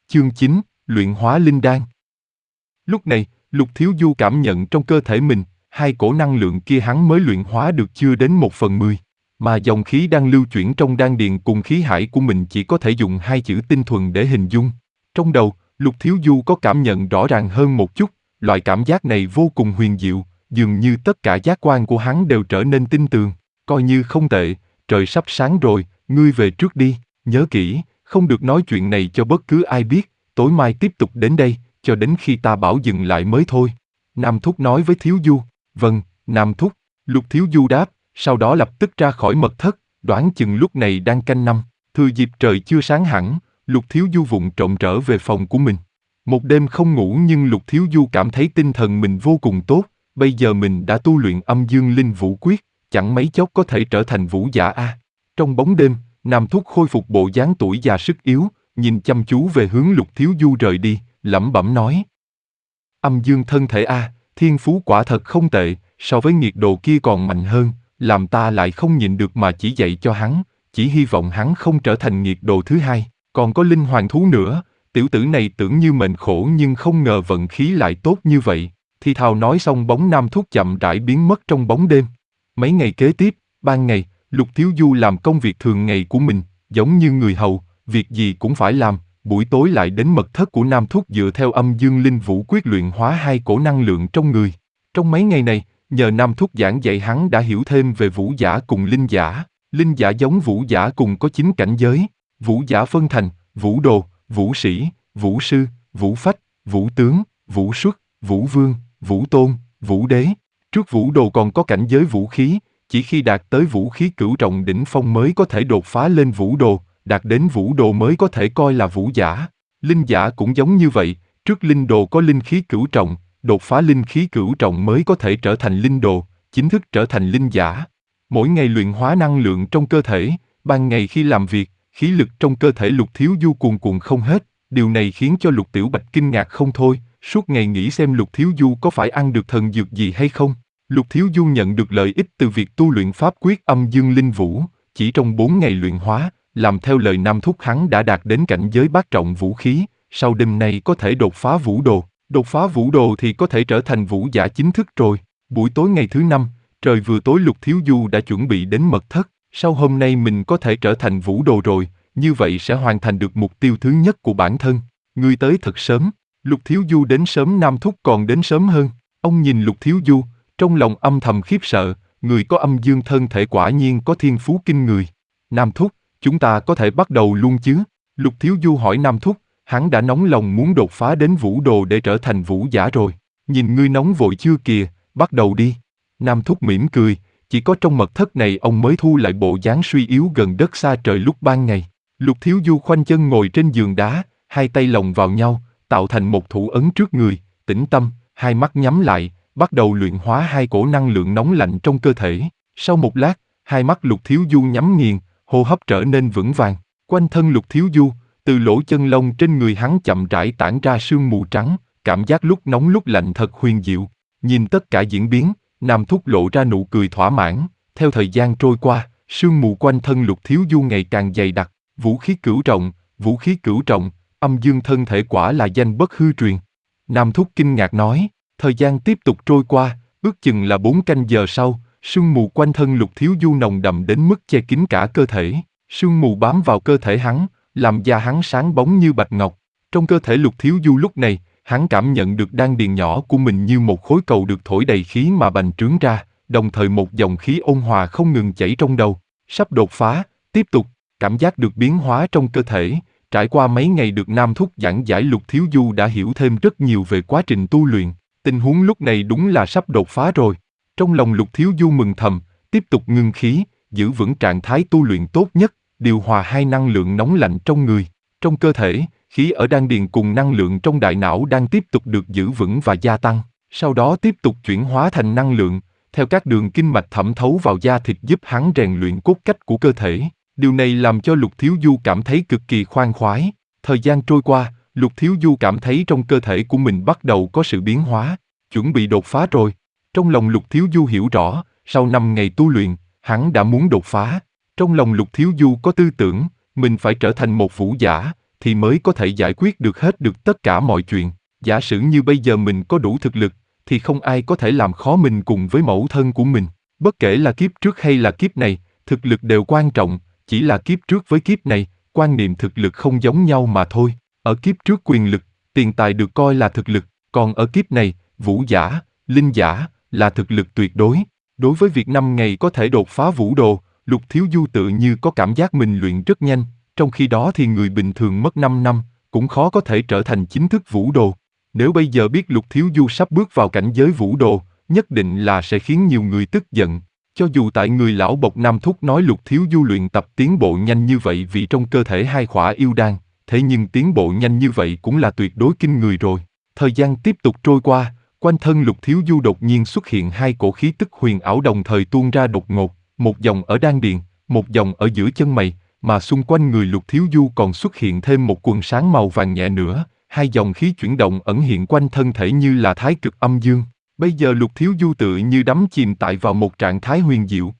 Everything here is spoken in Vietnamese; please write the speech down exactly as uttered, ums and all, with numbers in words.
Chương chín, luyện hóa linh đan. Lúc này, Lục Thiếu Du cảm nhận trong cơ thể mình, hai cổ năng lượng kia hắn mới luyện hóa được chưa đến một phần mười, mà dòng khí đang lưu chuyển trong đan điền cùng khí hải của mình chỉ có thể dùng hai chữ tinh thuần để hình dung. Trong đầu, Lục Thiếu Du có cảm nhận rõ ràng hơn một chút, loại cảm giác này vô cùng huyền diệu, dường như tất cả giác quan của hắn đều trở nên tinh tường, coi như không tệ, trời sắp sáng rồi, ngươi về trước đi, nhớ kỹ, không được nói chuyện này cho bất cứ ai biết, tối mai tiếp tục đến đây, cho đến khi ta bảo dừng lại mới thôi. Nam Thúc nói với Thiếu Du. Vâng, Nam Thúc, Lục Thiếu Du đáp, sau đó lập tức ra khỏi mật thất, đoán chừng lúc này đang canh năm, thừa dịp trời chưa sáng hẳn, Lục Thiếu Du vụng trộm trở về phòng của mình. Một đêm không ngủ nhưng Lục Thiếu Du cảm thấy tinh thần mình vô cùng tốt, bây giờ mình đã tu luyện âm dương linh vũ quyết, chẳng mấy chốc có thể trở thành vũ giả a. Trong bóng đêm, Nam Thúc khôi phục bộ dáng tuổi già sức yếu, nhìn chăm chú về hướng Lục Thiếu Du rời đi, lẩm bẩm nói. Âm dương thân thể a, thiên phú quả thật không tệ, so với nhiệt độ kia còn mạnh hơn, làm ta lại không nhịn được mà chỉ dạy cho hắn, chỉ hy vọng hắn không trở thành nhiệt độ thứ hai, còn có linh hoàng thú nữa, tiểu tử này tưởng như mệnh khổ nhưng không ngờ vận khí lại tốt như vậy. Thì thào nói xong bóng Nam Thúc chậm rãi biến mất trong bóng đêm. Mấy ngày kế tiếp, ban ngày, Lục Thiếu Du làm công việc thường ngày của mình, giống như người hầu, việc gì cũng phải làm, buổi tối lại đến mật thất của Nam Thúc dựa theo âm dương linh vũ quyết luyện hóa hai cổ năng lượng trong người. Trong mấy ngày này, nhờ Nam Thúc giảng dạy hắn đã hiểu thêm về vũ giả cùng linh giả. Linh giả giống vũ giả cùng có chín cảnh giới, vũ giả phân thành vũ đồ, vũ sĩ, vũ sư, vũ phách, vũ tướng, vũ xuất, vũ vương, vũ tôn, vũ đế. Trước vũ đồ còn có cảnh giới vũ khí, chỉ khi đạt tới vũ khí cửu trọng đỉnh phong mới có thể đột phá lên vũ đồ, đạt đến vũ đồ mới có thể coi là vũ giả. Linh giả cũng giống như vậy, trước linh đồ có linh khí cửu trọng, đột phá linh khí cửu trọng mới có thể trở thành linh đồ, chính thức trở thành linh giả. Mỗi ngày luyện hóa năng lượng trong cơ thể, ban ngày khi làm việc, khí lực trong cơ thể Lục Thiếu Du cuồn cuộn không hết, điều này khiến cho Lục Tiểu Bạch kinh ngạc không thôi, suốt ngày nghĩ xem Lục Thiếu Du có phải ăn được thần dược gì hay không. Lục Thiếu Du nhận được lợi ích từ việc tu luyện pháp quyết âm dương linh vũ, chỉ trong bốn ngày luyện hóa, làm theo lời Nam Thúc hắn đã đạt đến cảnh giới bát trọng vũ khí, sau đêm nay có thể đột phá vũ đồ, đột phá vũ đồ thì có thể trở thành vũ giả chính thức rồi. Buổi tối ngày thứ năm, trời vừa tối Lục Thiếu Du đã chuẩn bị đến mật thất, sau hôm nay mình có thể trở thành vũ đồ rồi, như vậy sẽ hoàn thành được mục tiêu thứ nhất của bản thân. Ngươi tới thật sớm, Lục Thiếu Du đến sớm Nam Thúc còn đến sớm hơn, ông nhìn Lục Thiếu Du, trong lòng âm thầm khiếp sợ, người có âm dương thân thể quả nhiên có thiên phú kinh người. Nam Thúc, chúng ta có thể bắt đầu luôn chứ? Lục Thiếu Du hỏi Nam Thúc, hắn đã nóng lòng muốn đột phá đến vũ đồ để trở thành vũ giả rồi. Nhìn ngươi nóng vội chưa kìa, bắt đầu đi. Nam Thúc mỉm cười, chỉ có trong mật thất này ông mới thu lại bộ dáng suy yếu gần đất xa trời lúc ban ngày. Lục Thiếu Du khoanh chân ngồi trên giường đá, hai tay lồng vào nhau, tạo thành một thủ ấn trước người, tĩnh tâm, hai mắt nhắm lại, bắt đầu luyện hóa hai cổ năng lượng nóng lạnh trong cơ thể. Sau một lát, hai mắt Lục Thiếu Du nhắm nghiền, hô hấp trở nên vững vàng. Quanh thân Lục Thiếu Du, từ lỗ chân lông trên người hắn chậm rãi tản ra sương mù trắng, cảm giác lúc nóng lúc lạnh thật huyền diệu. Nhìn tất cả diễn biến, Nam Thúc lộ ra nụ cười thỏa mãn. Theo thời gian trôi qua, sương mù quanh thân Lục Thiếu Du ngày càng dày đặc. Vũ khí cửu trọng, vũ khí cửu trọng, âm dương thân thể quả là danh bất hư truyền. Nam Thúc kinh ngạc nói. Thời gian tiếp tục trôi qua, ước chừng là bốn canh giờ sau, sương mù quanh thân Lục Thiếu Du nồng đậm đến mức che kín cả cơ thể. Sương mù bám vào cơ thể hắn, làm da hắn sáng bóng như bạch ngọc. Trong cơ thể Lục Thiếu Du lúc này, hắn cảm nhận được đan điền nhỏ của mình như một khối cầu được thổi đầy khí mà bành trướng ra, đồng thời một dòng khí ôn hòa không ngừng chảy trong đầu. Sắp đột phá, tiếp tục, cảm giác được biến hóa trong cơ thể. Trải qua mấy ngày được Nam Thúc giảng giải, Lục Thiếu Du đã hiểu thêm rất nhiều về quá trình tu luyện. Tình huống lúc này đúng là sắp đột phá rồi. Trong lòng Lục Thiếu Du mừng thầm, tiếp tục ngưng khí, giữ vững trạng thái tu luyện tốt nhất, điều hòa hai năng lượng nóng lạnh trong người. Trong cơ thể, khí ở đan điền cùng năng lượng trong đại não đang tiếp tục được giữ vững và gia tăng, sau đó tiếp tục chuyển hóa thành năng lượng, theo các đường kinh mạch thẩm thấu vào da thịt giúp hắn rèn luyện cốt cách của cơ thể. Điều này làm cho Lục Thiếu Du cảm thấy cực kỳ khoan khoái. Thời gian trôi qua, Lục Thiếu Du cảm thấy trong cơ thể của mình bắt đầu có sự biến hóa, chuẩn bị đột phá rồi. Trong lòng Lục Thiếu Du hiểu rõ, sau năm ngày tu luyện, hắn đã muốn đột phá. Trong lòng Lục Thiếu Du có tư tưởng, mình phải trở thành một vũ giả, thì mới có thể giải quyết được hết được tất cả mọi chuyện. Giả sử như bây giờ mình có đủ thực lực, thì không ai có thể làm khó mình cùng với mẫu thân của mình. Bất kể là kiếp trước hay là kiếp này, thực lực đều quan trọng, chỉ là kiếp trước với kiếp này, quan niệm thực lực không giống nhau mà thôi. Ở kiếp trước quyền lực, tiền tài được coi là thực lực, còn ở kiếp này, vũ giả, linh giả, là thực lực tuyệt đối. Đối với việc năm ngày có thể đột phá vũ đồ, Lục Thiếu Du tự như có cảm giác mình luyện rất nhanh, trong khi đó thì người bình thường mất năm năm, cũng khó có thể trở thành chính thức vũ đồ. Nếu bây giờ biết Lục Thiếu Du sắp bước vào cảnh giới vũ đồ, nhất định là sẽ khiến nhiều người tức giận. Cho dù tại người lão bộc Nam Thúc nói Lục Thiếu Du luyện tập tiến bộ nhanh như vậy vì trong cơ thể hai khỏa yêu đan, thế nhưng tiến bộ nhanh như vậy cũng là tuyệt đối kinh người rồi. Thời gian tiếp tục trôi qua, quanh thân Lục Thiếu Du đột nhiên xuất hiện hai cổ khí tức huyền ảo đồng thời tuôn ra đột ngột, một dòng ở đan điền, một dòng ở giữa chân mày, mà xung quanh người Lục Thiếu Du còn xuất hiện thêm một quần sáng màu vàng nhẹ nữa, hai dòng khí chuyển động ẩn hiện quanh thân thể như là thái cực âm dương. Bây giờ Lục Thiếu Du tự như đắm chìm tại vào một trạng thái huyền diệu,